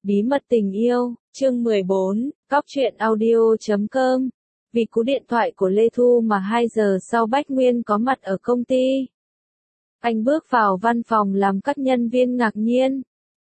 Bí mật tình yêu, chương 14, cóc truyện audio.com. Vì cú điện thoại của Lê Thu mà 2 giờ sau Bách Nguyên có mặt ở công ty. Anh bước vào văn phòng làm các nhân viên ngạc nhiên.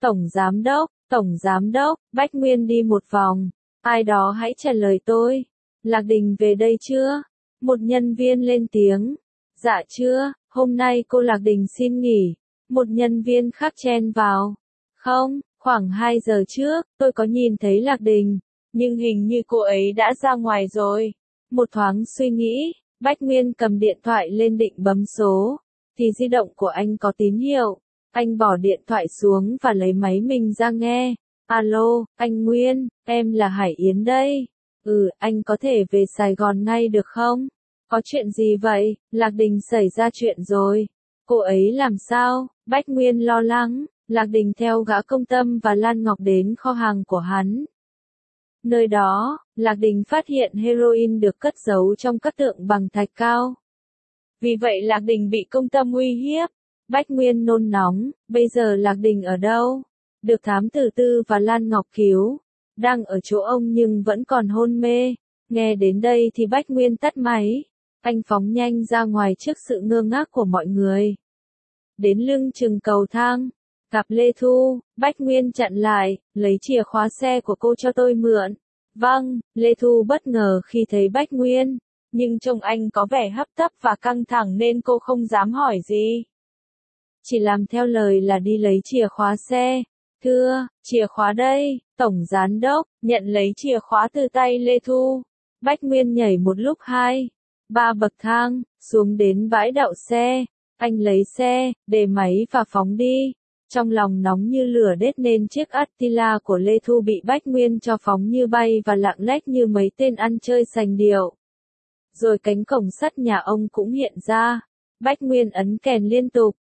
Tổng giám đốc, Bách Nguyên đi một vòng. Ai đó hãy trả lời tôi. Lạc Đình về đây chưa? Một nhân viên lên tiếng. Dạ chưa, hôm nay cô Lạc Đình xin nghỉ. Một nhân viên khác chen vào. Không, khoảng 2 giờ trước, tôi có nhìn thấy Lạc Đình, nhưng hình như cô ấy đã ra ngoài rồi. Một thoáng suy nghĩ, Bách Nguyên cầm điện thoại lên định bấm số, thì di động của anh có tín hiệu. Anh bỏ điện thoại xuống và lấy máy mình ra nghe. Alo, anh Nguyên, em là Hải Yến đây. Anh có thể về Sài Gòn ngay được không? Có chuyện gì vậy? Lạc Đình xảy ra chuyện rồi. Cô ấy làm sao? Bách Nguyên lo lắng. Lạc Đình theo gã Công Tâm và Lan Ngọc đến kho hàng của hắn. Nơi đó, Lạc Đình phát hiện heroin được cất giấu trong các tượng bằng thạch cao. Vì vậy Lạc Đình bị Công Tâm uy hiếp. Bách Nguyên nôn nóng, bây giờ Lạc Đình ở đâu? Được thám tử Tư và Lan Ngọc cứu. Đang ở chỗ ông nhưng vẫn còn hôn mê. Nghe đến đây thì Bách Nguyên tắt máy. Anh phóng nhanh ra ngoài trước sự ngơ ngác của mọi người. Đến lưng chừng cầu thang. Gặp Lê Thu, Bách Nguyên chặn lại, lấy chìa khóa xe của cô cho tôi mượn. Vâng, Lê Thu bất ngờ khi thấy Bách Nguyên, nhưng trông anh có vẻ hấp tấp và căng thẳng nên cô không dám hỏi gì. Chỉ làm theo lời là đi lấy chìa khóa xe. Thưa, chìa khóa đây, Tổng Giám Đốc, nhận lấy chìa khóa từ tay Lê Thu. Bách Nguyên nhảy một lúc 2, 3 bậc thang, xuống đến bãi đậu xe. Anh lấy xe, để máy và phóng đi. Trong lòng nóng như lửa đét nên chiếc Attila của Lê Thu bị Bách Nguyên cho phóng như bay và lạng lách như mấy tên ăn chơi sành điệu. Rồi cánh cổng sắt nhà ông cũng hiện ra. Bách Nguyên ấn kèn liên tục.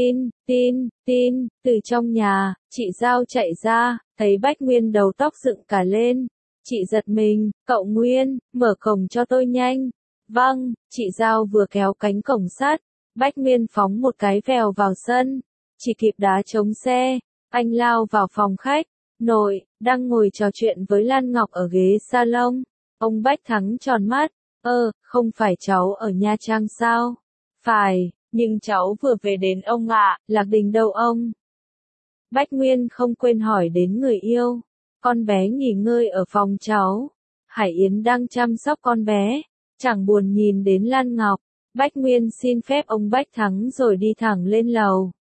Tin, từ trong nhà, chị Giao chạy ra, thấy Bách Nguyên đầu tóc dựng cả lên. Chị giật mình, cậu Nguyên, mở cổng cho tôi nhanh. Vâng, chị Giao vừa kéo cánh cổng sắt. Bách Nguyên phóng một cái vèo vào sân. Chỉ kịp đá chống xe, anh lao vào phòng khách. Nội, đang ngồi trò chuyện với Lan Ngọc ở ghế salon. Ông Bách Thắng tròn mắt. Không phải cháu ở Nha Trang sao? Phải, nhưng cháu vừa về đến ông ạ. Lạc Đình đâu ông? Bách Nguyên không quên hỏi đến người yêu. Con bé nghỉ ngơi ở phòng cháu. Hải Yến đang chăm sóc con bé. Chẳng buồn nhìn đến Lan Ngọc. Bách Nguyên xin phép ông Bách Thắng rồi đi thẳng lên lầu.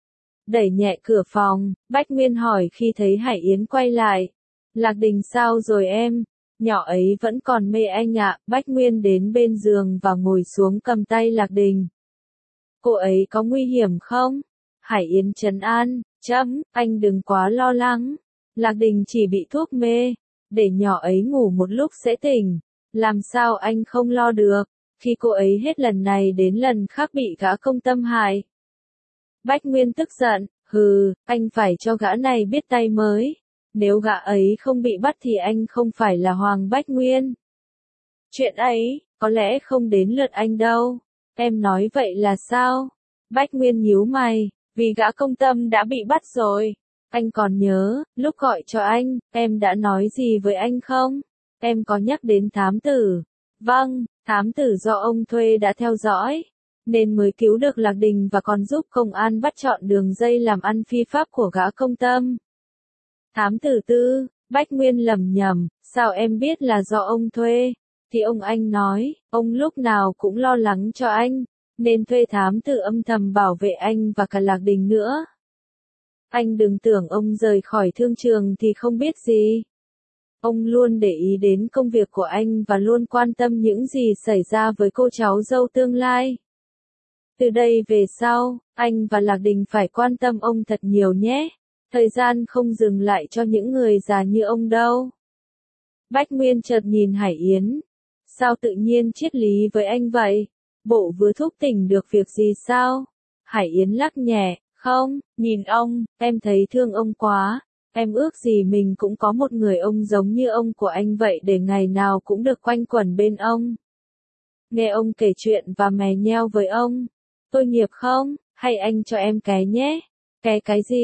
Đẩy nhẹ cửa phòng, Bách Nguyên hỏi khi thấy Hải Yến quay lại. Lạc Đình sao rồi em? Nhỏ ấy vẫn còn mê anh ạ. Bách Nguyên đến bên giường và ngồi xuống cầm tay Lạc Đình. Cô ấy có nguy hiểm không? Hải Yến trấn an, anh đừng quá lo lắng. Lạc Đình chỉ bị thuốc mê, để nhỏ ấy ngủ một lúc sẽ tỉnh. Làm sao anh không lo được, khi cô ấy hết lần này đến lần khác bị gã Công Tâm hại. Bách Nguyên tức giận, anh phải cho gã này biết tay mới. Nếu gã ấy không bị bắt thì anh không phải là Hoàng Bách Nguyên. Chuyện ấy, có lẽ không đến lượt anh đâu. Em nói vậy là sao? Bách Nguyên nhíu mày, vì gã Công Tâm đã bị bắt rồi. Anh còn nhớ, lúc gọi cho anh, em đã nói gì với anh không? Em có nhắc đến thám tử. Vâng, thám tử do ông thuê đã theo dõi, nên mới cứu được Lạc Đình và còn giúp công an bắt trọn đường dây làm ăn phi pháp của gã Công Tâm. Thám tử Tư, Bách Nguyên lẩm nhẩm, sao em biết là do ông thuê? Thì ông anh nói, ông lúc nào cũng lo lắng cho anh, nên thuê thám tử âm thầm bảo vệ anh và cả Lạc Đình nữa. Anh đừng tưởng ông rời khỏi thương trường thì không biết gì. Ông luôn để ý đến công việc của anh và luôn quan tâm những gì xảy ra với cô cháu dâu tương lai. Từ đây về sau, anh và Lạc Đình phải quan tâm ông thật nhiều nhé. Thời gian không dừng lại cho những người già như ông đâu. Bách Nguyên chợt nhìn Hải Yến. Sao tự nhiên triết lý với anh vậy? Bộ vừa thúc tỉnh được việc gì sao? Hải Yến lắc nhẹ, không, nhìn ông, em thấy thương ông quá. Em ước gì mình cũng có một người ông giống như ông của anh vậy để ngày nào cũng được quanh quẩn bên ông. Nghe ông kể chuyện và mè nheo với ông. Tôi nghiệp không? Hay anh cho em cái nhé? Cái gì?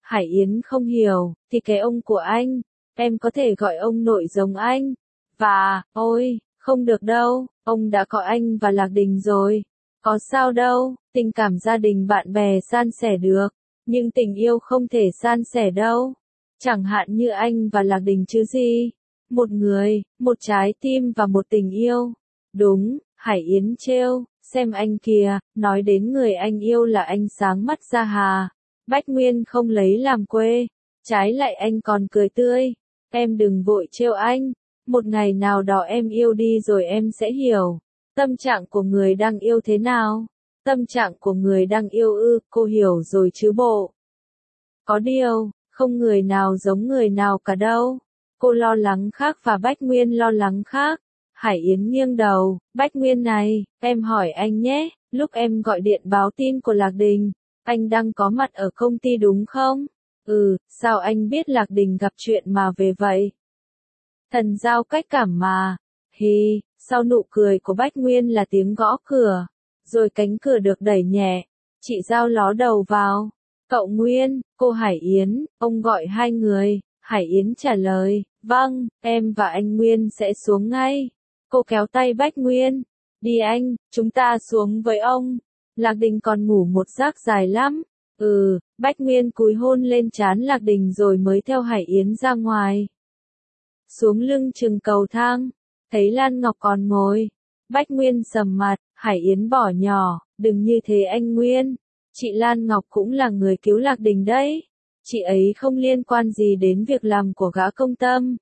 Hải Yến không hiểu, thì cái ông của anh, em có thể gọi ông nội giống anh. Và, ôi, không được đâu, ông đã có anh và Lạc Đình rồi. Có sao đâu, tình cảm gia đình bạn bè san sẻ được, nhưng tình yêu không thể san sẻ đâu. Chẳng hạn như anh và Lạc Đình chứ gì. Một người, một trái tim và một tình yêu. Đúng, Hải Yến trêu, xem anh kìa, nói đến người anh yêu là anh sáng mắt ra hà. Bách Nguyên không lấy làm quê, trái lại anh còn cười tươi. Em đừng vội trêu anh, một ngày nào đó em yêu đi rồi em sẽ hiểu. Tâm trạng của người đang yêu thế nào? Tâm trạng của người đang yêu ư, cô hiểu rồi chứ bộ. Có điều, không người nào giống người nào cả đâu. Cô lo lắng khác và Bách Nguyên lo lắng khác. Hải Yến nghiêng đầu, Bách Nguyên này, em hỏi anh nhé, lúc em gọi điện báo tin của Lạc Đình, anh đang có mặt ở công ty đúng không? Ừ, sao anh biết Lạc Đình gặp chuyện mà về vậy? Thần giao cách cảm mà. Hi, sau nụ cười của Bách Nguyên là tiếng gõ cửa, rồi cánh cửa được đẩy nhẹ. Chị Giao ló đầu vào. Cậu Nguyên, cô Hải Yến, ông gọi hai người. Hải Yến trả lời, vâng, em và anh Nguyên sẽ xuống ngay. Cô kéo tay Bách Nguyên. Đi anh, chúng ta xuống với ông. Lạc Đình còn ngủ một giấc dài lắm. Bách Nguyên cúi hôn lên trán Lạc Đình rồi mới theo Hải Yến ra ngoài. Xuống lưng chừng cầu thang, thấy Lan Ngọc còn ngồi. Bách Nguyên sầm mặt, Hải Yến bỏ nhỏ, đừng như thế anh Nguyên. Chị Lan Ngọc cũng là người cứu Lạc Đình đấy. Chị ấy không liên quan gì đến việc làm của gã công tâm.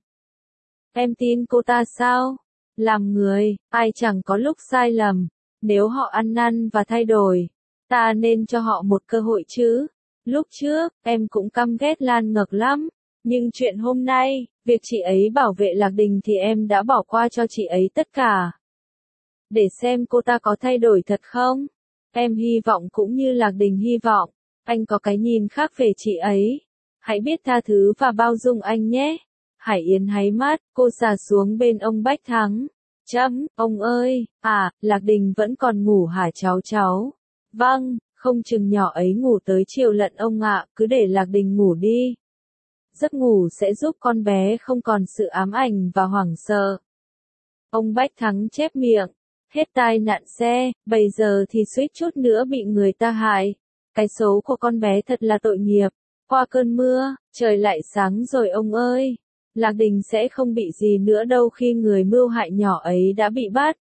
Em tin cô ta sao? Làm người, ai chẳng có lúc sai lầm. Nếu họ ăn năn và thay đổi, ta nên cho họ một cơ hội chứ. Lúc trước, em cũng căm ghét Lan Ngọc lắm. Nhưng chuyện hôm nay, việc chị ấy bảo vệ Lạc Đình thì em đã bỏ qua cho chị ấy tất cả. Để xem cô ta có thay đổi thật không? Em hy vọng cũng như Lạc Đình hy vọng, anh có cái nhìn khác về chị ấy. Hãy biết tha thứ và bao dung anh nhé. Hải Yến háy mắt, cô xà xuống bên ông Bách Thắng. Ông ơi, Lạc Đình vẫn còn ngủ hả cháu? Vâng, không chừng nhỏ ấy ngủ tới chiều lận ông ạ, cứ để Lạc Đình ngủ đi. Giấc ngủ sẽ giúp con bé không còn sự ám ảnh và hoảng sợ. Ông Bách Thắng chép miệng. Hết tai nạn xe, bây giờ thì suýt chút nữa bị người ta hại. Cái số của con bé thật là tội nghiệp. Qua cơn mưa, trời lại sáng rồi ông ơi. Lạc Đình sẽ không bị gì nữa đâu khi người mưu hại nhỏ ấy đã bị bắt.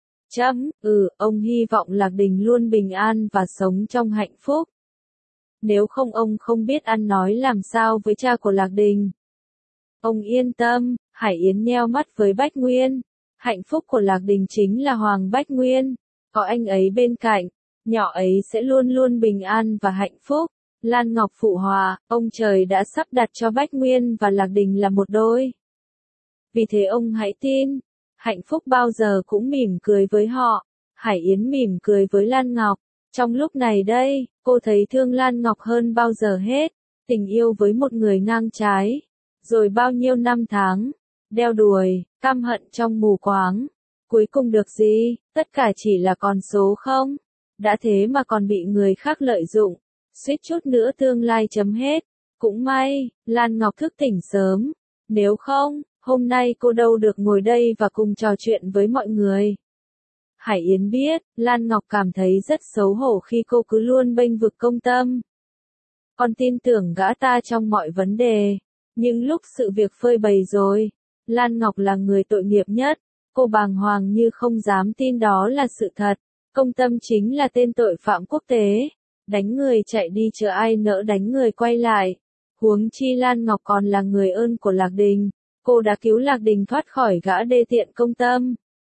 Ông hy vọng Lạc Đình luôn bình an và sống trong hạnh phúc. Nếu không ông không biết ăn nói làm sao với cha của Lạc Đình. Ông yên tâm, Hải Yến nheo mắt với Bách Nguyên. Hạnh phúc của Lạc Đình chính là Hoàng Bách Nguyên. Có anh ấy bên cạnh, nhỏ ấy sẽ luôn luôn bình an và hạnh phúc. Lan Ngọc phụ hòa, ông trời đã sắp đặt cho Bách Nguyên và Lạc Đình là một đôi. Vì thế ông hãy tin, hạnh phúc bao giờ cũng mỉm cười với họ. Hải Yến mỉm cười với Lan Ngọc. Trong lúc này đây, cô thấy thương Lan Ngọc hơn bao giờ hết. Tình yêu với một người ngang trái. Rồi bao nhiêu năm tháng, đeo đuổi, căm hận trong mù quáng. Cuối cùng được gì, tất cả chỉ là con số không? Đã thế mà còn bị người khác lợi dụng. Suýt chút nữa tương lai chấm hết. Cũng may, Lan Ngọc thức tỉnh sớm. Nếu không, hôm nay cô đâu được ngồi đây và cùng trò chuyện với mọi người. Hải Yến biết, Lan Ngọc cảm thấy rất xấu hổ khi cô cứ luôn bênh vực công tâm. Con tin tưởng gã ta trong mọi vấn đề. Nhưng lúc sự việc phơi bày rồi, Lan Ngọc là người tội nghiệp nhất. Cô bàng hoàng như không dám tin đó là sự thật. Công tâm chính là tên tội phạm quốc tế. Đánh người chạy đi chờ ai nỡ đánh người quay lại. Huống chi Lan Ngọc còn là người ơn của Lạc Đình. Cô đã cứu Lạc Đình thoát khỏi gã đê tiện công tâm.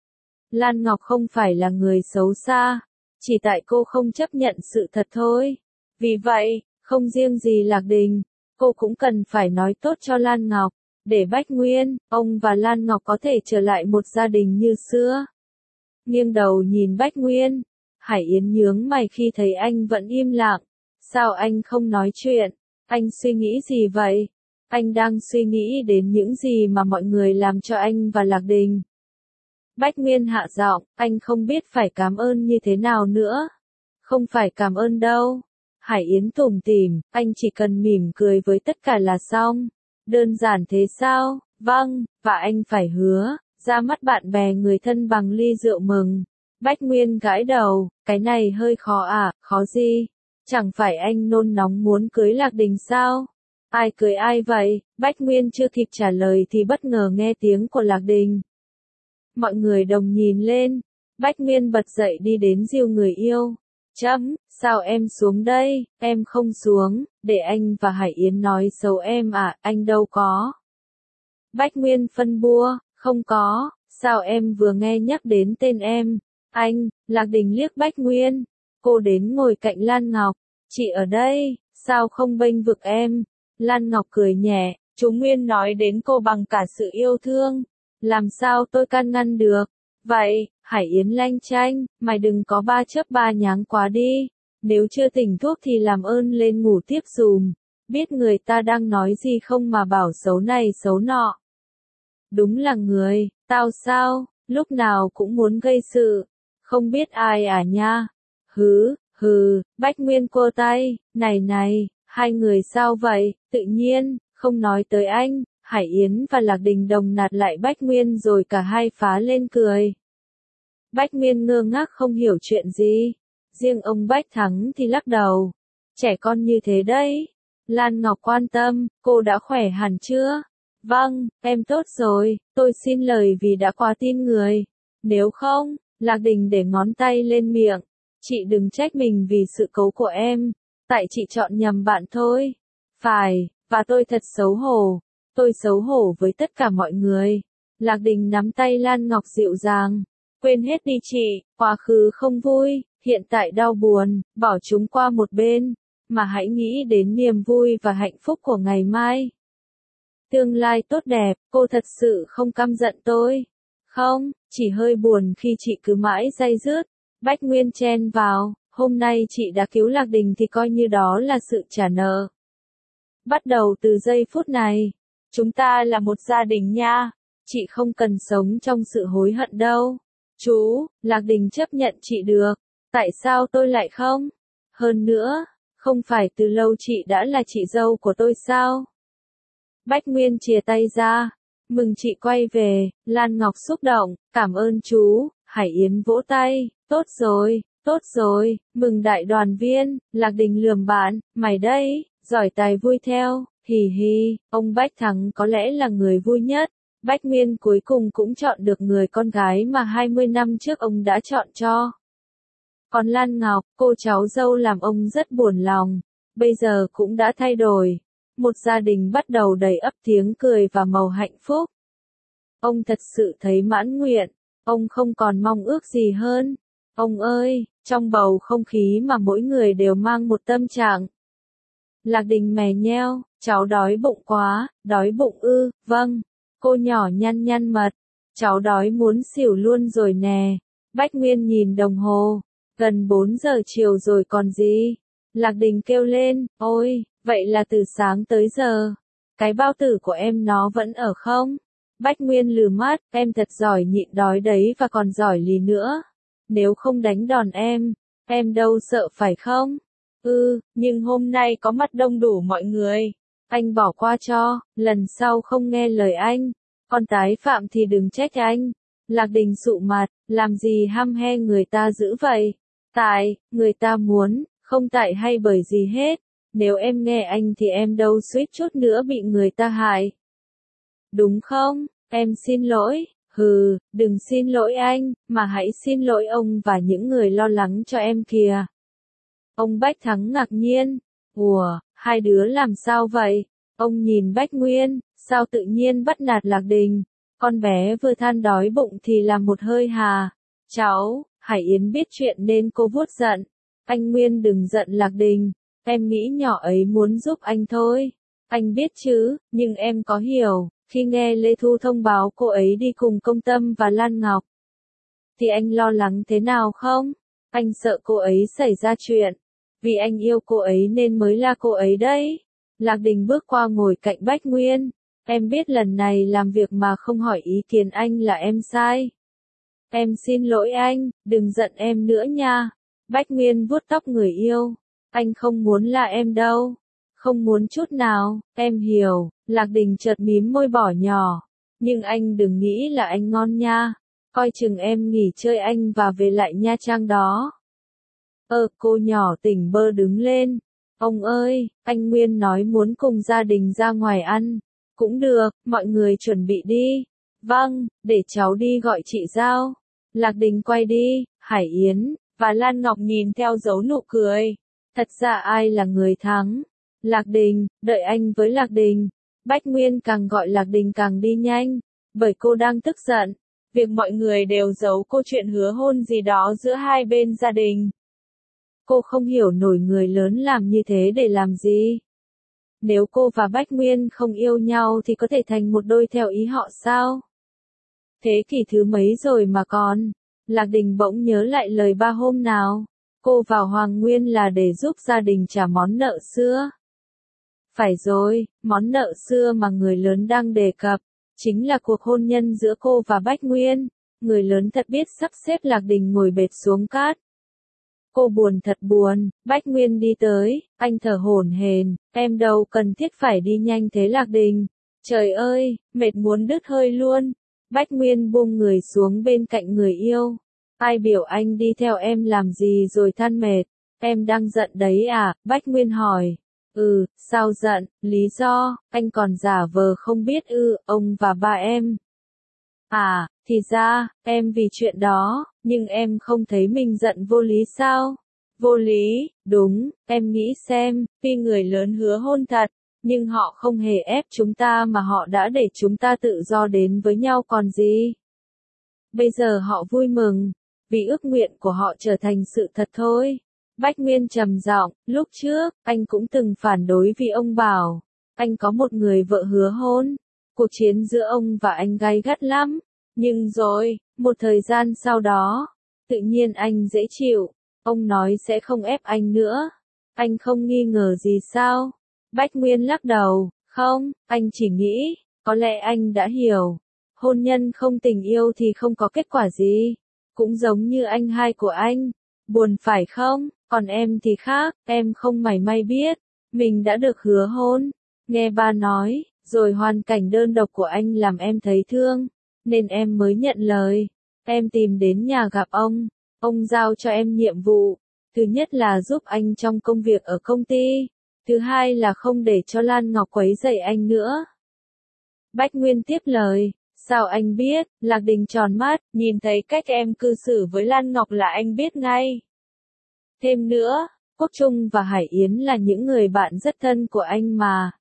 Lan Ngọc không phải là người xấu xa. Chỉ tại cô không chấp nhận sự thật thôi. Vì vậy, không riêng gì Lạc Đình, cô cũng cần phải nói tốt cho Lan Ngọc. Để Bách Nguyên, ông và Lan Ngọc có thể trở lại một gia đình như xưa. Nghiêng đầu nhìn Bách Nguyên. Hải Yến nhướng mày khi thấy anh vẫn im lặng. Sao anh không nói chuyện? Anh suy nghĩ gì vậy? Anh đang suy nghĩ đến những gì mà mọi người làm cho anh và Lạc Đình. Bách Nguyên hạ giọng, anh không biết phải cảm ơn như thế nào nữa. Không phải cảm ơn đâu. Hải Yến tủm tỉm, anh chỉ cần mỉm cười với tất cả là xong. Đơn giản thế sao? Vâng, và anh phải hứa, ra mắt bạn bè người thân bằng ly rượu mừng. Bách Nguyên gãi đầu, cái này hơi khó à, khó gì? Chẳng phải anh nôn nóng muốn cưới Lạc Đình sao? Ai cưới ai vậy? Bách Nguyên chưa kịp trả lời thì bất ngờ nghe tiếng của Lạc Đình. Mọi người đồng nhìn lên. Bách Nguyên bật dậy đi đến dìu người yêu. Sao em xuống đây? Em không xuống, để anh và Hải Yến nói xấu em à, anh đâu có. Bách Nguyên phân bua, không có, sao em vừa nghe nhắc đến tên em? Anh, Lạc Đình liếc Bách Nguyên. Cô đến ngồi cạnh Lan Ngọc. Chị ở đây, sao không bênh vực em? Lan Ngọc cười nhẹ, chú Nguyên nói đến cô bằng cả sự yêu thương. Làm sao tôi can ngăn được? Vậy, Hải Yến lanh chanh, mày đừng có ba chớp ba nháng quá đi. Nếu chưa tỉnh thuốc thì làm ơn lên ngủ tiếp dùm. Biết người ta đang nói gì không mà bảo xấu này xấu nọ. Đúng là người, tao sao, lúc nào cũng muốn gây sự. Không biết ai à nha. Bách Nguyên cô tay, này, hai người sao vậy, tự nhiên, không nói tới anh. Hải Yến và Lạc Đình đồng nạt lại Bách Nguyên rồi cả hai phá lên cười. Bách Nguyên ngơ ngác không hiểu chuyện gì. Riêng ông Bách Thắng thì lắc đầu. Trẻ con như thế đấy. Lan Ngọc quan tâm, cô đã khỏe hẳn chưa? Vâng, em tốt rồi, tôi xin lời vì đã quá tin người. Nếu không, Lạc Đình để ngón tay lên miệng. Chị đừng trách mình vì sự cố của em. Tại chị chọn nhầm bạn thôi. Phải, và tôi thật xấu hổ. Tôi xấu hổ với tất cả mọi người. Lạc Đình nắm tay Lan Ngọc dịu dàng. Quên hết đi chị, quá khứ không vui, hiện tại đau buồn, bỏ chúng qua một bên. Mà hãy nghĩ đến niềm vui và hạnh phúc của ngày mai. Tương lai tốt đẹp, cô thật sự không căm giận tôi. Không, chỉ hơi buồn khi chị cứ mãi day dứt. Bách Nguyên chen vào, hôm nay chị đã cứu Lạc Đình thì coi như đó là sự trả nợ. Bắt đầu từ giây phút này, chúng ta là một gia đình nha. Chị không cần sống trong sự hối hận đâu. Chú, Lạc Đình chấp nhận chị được. Tại sao tôi lại không? Hơn nữa, không phải từ lâu chị đã là chị dâu của tôi sao? Bách Nguyên chìa tay ra. Mừng chị quay về. Lan Ngọc xúc động, cảm ơn chú. Hải Yến vỗ tay. Tốt rồi, mừng đại đoàn viên. Lạc Đình lườm bạn, mày đây, giỏi tài vui theo. Hì, ông Bách Thắng có lẽ là người vui nhất. Bách Nguyên cuối cùng cũng chọn được người con gái mà 20 năm trước ông đã chọn cho. Còn Lan Ngọc, cô cháu dâu làm ông rất buồn lòng. Bây giờ cũng đã thay đổi. Một gia đình bắt đầu đầy ắp tiếng cười và màu hạnh phúc. Ông thật sự thấy mãn nguyện. Ông không còn mong ước gì hơn. Ông ơi, trong bầu không khí mà mỗi người đều mang một tâm trạng. Lạc Đình mè nheo, cháu đói bụng quá, đói bụng ư, vâng. Cô nhỏ nhăn mật, cháu đói muốn xỉu luôn rồi nè. Bách Nguyên nhìn đồng hồ, gần 4 giờ chiều rồi còn gì. Lạc Đình kêu lên, ôi, vậy là từ sáng tới giờ. Cái bao tử của em nó vẫn ở không? Bách Nguyên lừ mắt, em thật giỏi nhịn đói đấy và còn giỏi lì nữa. Nếu không đánh đòn em đâu sợ phải không? Nhưng hôm nay có mặt đông đủ mọi người. Anh bỏ qua cho, lần sau không nghe lời anh. Còn tái phạm thì đừng trách anh. Lạc Đình sụ mặt, làm gì hăm he người ta dữ vậy? Tại, người ta muốn, không tại hay bởi gì hết. Nếu em nghe anh thì em đâu suýt chút nữa bị người ta hại. Đúng không? Em xin lỗi. Đừng xin lỗi anh, mà hãy xin lỗi ông và những người lo lắng cho em kìa. Ông Bách Thắng ngạc nhiên. Ủa, hai đứa làm sao vậy? Ông nhìn Bách Nguyên, sao tự nhiên bắt nạt Lạc Đình? Con bé vừa than đói bụng thì làm một hơi hà. Cháu, Hải Yến biết chuyện nên cô vuốt giận. Anh Nguyên đừng giận Lạc Đình. Em nghĩ nhỏ ấy muốn giúp anh thôi. Anh biết chứ, nhưng em có hiểu, khi nghe Lê Thu thông báo cô ấy đi cùng Công Tâm và Lan Ngọc. Thì anh lo lắng thế nào không? Anh sợ cô ấy xảy ra chuyện. Vì anh yêu cô ấy nên mới là cô ấy đấy. Lạc Đình bước qua ngồi cạnh Bách Nguyên. Em biết lần này làm việc mà không hỏi ý kiến anh là em sai. Em xin lỗi anh, đừng giận em nữa nha. Bách Nguyên vuốt tóc người yêu. Anh không muốn là em đâu. Không muốn chút nào, em hiểu. Lạc Đình chợt mím môi bỏ nhỏ. Nhưng anh đừng nghĩ là anh ngon nha. Coi chừng em nghỉ chơi anh và về lại Nha Trang đó. Cô nhỏ tỉnh bơ đứng lên. Ông ơi, anh Nguyên nói muốn cùng gia đình ra ngoài ăn. Cũng được, mọi người chuẩn bị đi. Vâng, để cháu đi gọi chị Giao. Lạc Đình quay đi, Hải Yến và Lan Ngọc nhìn theo dấu nụ cười. Thật ra ai là người thắng? Lạc Đình, đợi anh với Lạc Đình. Bách Nguyên càng gọi Lạc Đình càng đi nhanh, bởi cô đang tức giận. Việc mọi người đều giấu cô chuyện hứa hôn gì đó giữa hai bên gia đình. Cô không hiểu nổi người lớn làm như thế để làm gì. Nếu cô và Bách Nguyên không yêu nhau thì có thể thành một đôi theo ý họ sao? Thế kỷ thứ mấy rồi mà còn? Lạc Đình bỗng nhớ lại lời ba hôm nào. Cô vào Hoàng Nguyên là để giúp gia đình trả món nợ xưa. Phải rồi, món nợ xưa mà người lớn đang đề cập, chính là cuộc hôn nhân giữa cô và Bách Nguyên. Người lớn thật biết sắp xếp Lạc Đình ngồi bệt xuống cát. Cô buồn thật buồn, Bách Nguyên đi tới, anh thở hổn hển, em đâu cần thiết phải đi nhanh thế Lạc Đình. Trời ơi, mệt muốn đứt hơi luôn. Bách Nguyên buông người xuống bên cạnh người yêu. Ai biểu anh đi theo em làm gì rồi than mệt, em đang giận đấy à, Bách Nguyên hỏi. Sao giận, lý do, anh còn giả vờ không biết ông và ba em. À, thì ra, em vì chuyện đó, nhưng em không thấy mình giận vô lý sao? Vô lý, đúng, em nghĩ xem, tuy người lớn hứa hôn thật, nhưng họ không hề ép chúng ta mà họ đã để chúng ta tự do đến với nhau còn gì. Bây giờ họ vui mừng, vì ước nguyện của họ trở thành sự thật thôi. Bách Nguyên trầm giọng, lúc trước, anh cũng từng phản đối vì ông bảo, anh có một người vợ hứa hôn. Cuộc chiến giữa ông và anh gay gắt lắm. Nhưng rồi, một thời gian sau đó, tự nhiên anh dễ chịu. Ông nói sẽ không ép anh nữa. Anh không nghi ngờ gì sao? Bách Nguyên lắc đầu, không, anh chỉ nghĩ, có lẽ anh đã hiểu. Hôn nhân không tình yêu thì không có kết quả gì. Cũng giống như anh hai của anh. Buồn phải không? Còn em thì khác, em không mảy may biết. Mình đã được hứa hôn. Nghe ba nói, rồi hoàn cảnh đơn độc của anh làm em thấy thương. Nên em mới nhận lời. Em tìm đến nhà gặp ông. Ông giao cho em nhiệm vụ. Thứ nhất là giúp anh trong công việc ở công ty. Thứ hai là không để cho Lan Ngọc quấy rầy anh nữa. Bách Nguyên tiếp lời. Sao anh biết? Lạc Đình tròn mắt, nhìn thấy cách em cư xử với Lan Ngọc là anh biết ngay. Thêm nữa, Quốc Trung và Hải Yến là những người bạn rất thân của anh mà.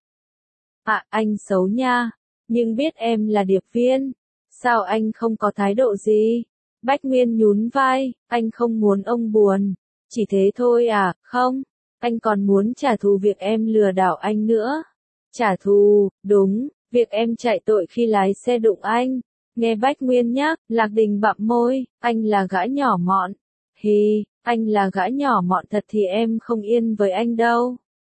À, anh xấu nha. Nhưng biết em là điệp viên. Sao anh không có thái độ gì? Bách Nguyên nhún vai, anh không muốn ông buồn. Chỉ thế thôi à, không? Anh còn muốn trả thù việc em lừa đảo anh nữa. Trả thù, đúng, việc em chạy tội khi lái xe đụng anh. Nghe Bách Nguyên nhắc, Lạc Đình bặm môi, anh là gã nhỏ mọn. Hi, anh là gã nhỏ mọn thật thì em không yên với anh đâu.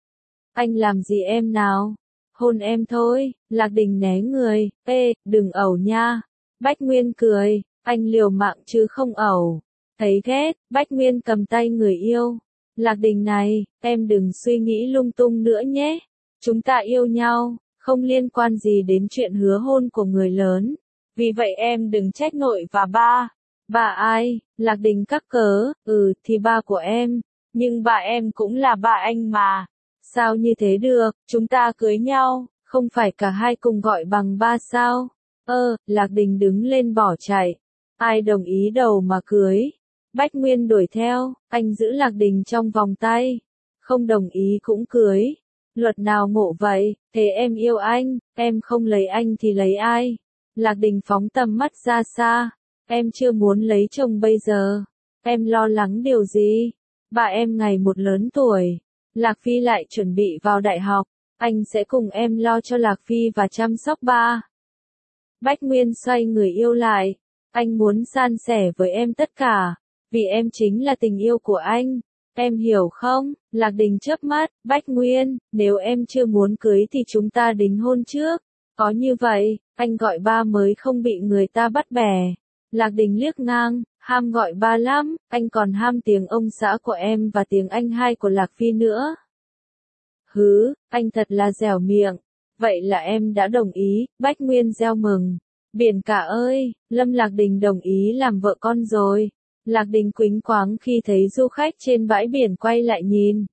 Anh làm gì em nào? Hôn em thôi, Lạc Đình né người, đừng ẩu nha. Bách Nguyên cười, anh liều mạng chứ không ẩu. Thấy ghét, Bách Nguyên cầm tay người yêu. Lạc Đình này, em đừng suy nghĩ lung tung nữa nhé. Chúng ta yêu nhau, không liên quan gì đến chuyện hứa hôn của người lớn. Vì vậy em đừng trách nội và ba. Ba ai? Lạc Đình cắc cớ, thì ba của em. Nhưng ba em cũng là ba anh mà. Sao như thế được, chúng ta cưới nhau, không phải cả hai cùng gọi bằng ba sao? Lạc Đình đứng lên bỏ chạy. Ai đồng ý đâu mà cưới. Bách Nguyên đuổi theo, anh giữ Lạc Đình trong vòng tay. Không đồng ý cũng cưới. Luật nào ngộ vậy, thế em yêu anh, em không lấy anh thì lấy ai? Lạc Đình phóng tầm mắt ra xa. Em chưa muốn lấy chồng bây giờ. Em lo lắng điều gì? Bà em ngày một lớn tuổi. Lạc Phi lại chuẩn bị vào đại học. Anh sẽ cùng em lo cho Lạc Phi và chăm sóc ba. Bách Nguyên xoay người yêu lại. Anh muốn san sẻ với em tất cả. Vì em chính là tình yêu của anh. Em hiểu không? Lạc Đình chớp mắt. Bách Nguyên, nếu em chưa muốn cưới thì chúng ta đính hôn trước. Có như vậy, anh gọi ba mới không bị người ta bắt bẻ. Lạc Đình liếc ngang, ham gọi ba lắm, anh còn ham tiếng ông xã của em và tiếng anh hai của Lạc Phi nữa. Hứ, anh thật là dẻo miệng. Vậy là em đã đồng ý, Bách Nguyên reo mừng. Biển cả ơi, Lâm Lạc Đình đồng ý làm vợ con rồi. Lạc Đình quýnh quáng khi thấy du khách trên bãi biển quay lại nhìn.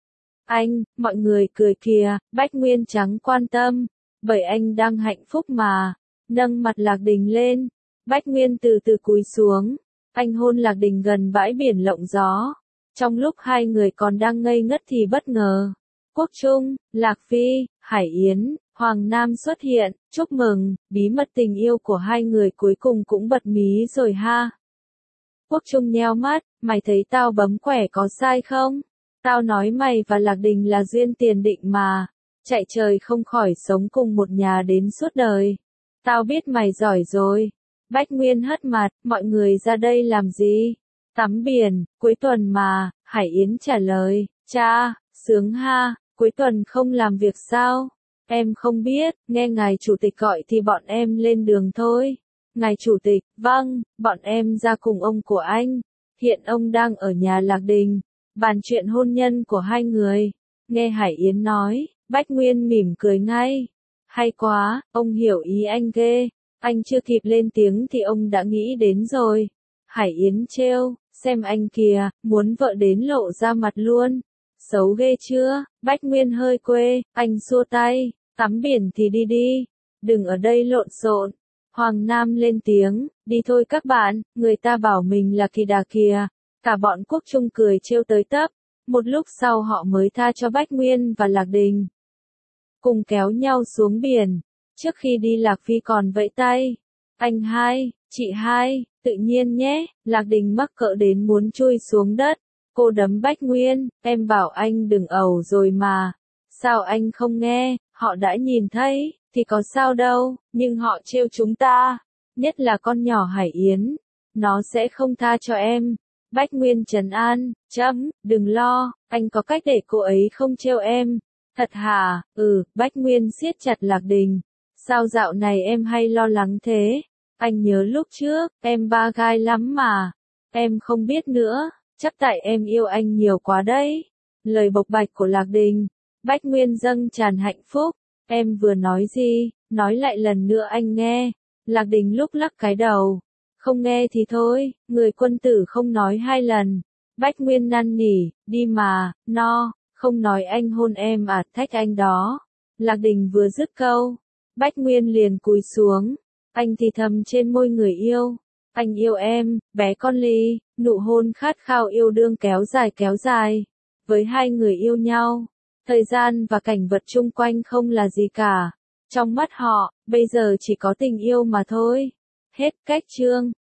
Anh, mọi người cười kìa, Bách Nguyên chẳng quan tâm, bởi anh đang hạnh phúc mà. Nâng mặt Lạc Đình lên, Bách Nguyên từ từ cúi xuống, anh hôn Lạc Đình gần bãi biển lộng gió. Trong lúc hai người còn đang ngây ngất thì bất ngờ, Quốc Trung, Lạc Phi, Hải Yến, Hoàng Nam xuất hiện, chúc mừng, bí mật tình yêu của hai người cuối cùng cũng bật mí rồi ha. Quốc Trung nheo mắt, mày thấy tao bấm quẻ có sai không? Tao nói mày và Lạc Đình là duyên tiền định mà, chạy trời không khỏi sống cùng một nhà đến suốt đời. Tao biết mày giỏi rồi. Bách Nguyên hất mặt, mọi người ra đây làm gì? Tắm biển, cuối tuần mà, Hải Yến trả lời, cha, sướng ha, cuối tuần không làm việc sao? Em không biết, nghe ngài chủ tịch gọi thì bọn em lên đường thôi. Ngài chủ tịch, vâng, bọn em ra cùng ông của anh. Hiện ông đang ở nhà Lạc Đình, bàn chuyện hôn nhân của hai người. Nghe Hải Yến nói, Bách Nguyên mỉm cười ngay. Hay quá, ông hiểu ý anh ghê. Anh chưa kịp lên tiếng thì ông đã nghĩ đến rồi. Hải Yến trêu, xem anh kìa, muốn vợ đến lộ ra mặt luôn. Xấu ghê chưa? Bách Nguyên hơi quê, anh xua tay, tắm biển thì đi đi, đừng ở đây lộn xộn. Hoàng Nam lên tiếng, đi thôi các bạn, người ta bảo mình là kỳ đà kìa. Cả bọn Quốc Trung cười trêu tới tấp, một lúc sau họ mới tha cho Bách Nguyên và Lạc Đình. Cùng kéo nhau xuống biển, trước khi đi Lạc Phi còn vẫy tay. Anh hai, chị hai, tự nhiên nhé, Lạc Đình mắc cỡ đến muốn chui xuống đất. Cô đấm Bách Nguyên, em bảo anh đừng ẩu rồi mà. Sao anh không nghe, họ đã nhìn thấy, thì có sao đâu, nhưng họ trêu chúng ta. Nhất là con nhỏ Hải Yến, nó sẽ không tha cho em. Bách Nguyên trấn an, đừng lo, anh có cách để cô ấy không trêu em. Thật hả? Bách Nguyên siết chặt Lạc Đình. Sao dạo này em hay lo lắng thế? Anh nhớ lúc trước, em ba gai lắm mà. Em không biết nữa, chắc tại em yêu anh nhiều quá đấy. Lời bộc bạch của Lạc Đình. Bách Nguyên dâng tràn hạnh phúc. Em vừa nói gì? Nói lại lần nữa anh nghe. Lạc Đình lúc lắc cái đầu. Không nghe thì thôi, người quân tử không nói hai lần. Bách Nguyên năn nỉ, đi mà, không nói anh hôn em à, thách anh đó. Lạc Đình vừa dứt câu, Bách Nguyên liền cúi xuống, anh thì thầm trên môi người yêu. Anh yêu em, bé con Ly, nụ hôn khát khao yêu đương kéo dài. Với hai người yêu nhau, thời gian và cảnh vật chung quanh không là gì cả. Trong mắt họ, bây giờ chỉ có tình yêu mà thôi. Hết cách chương.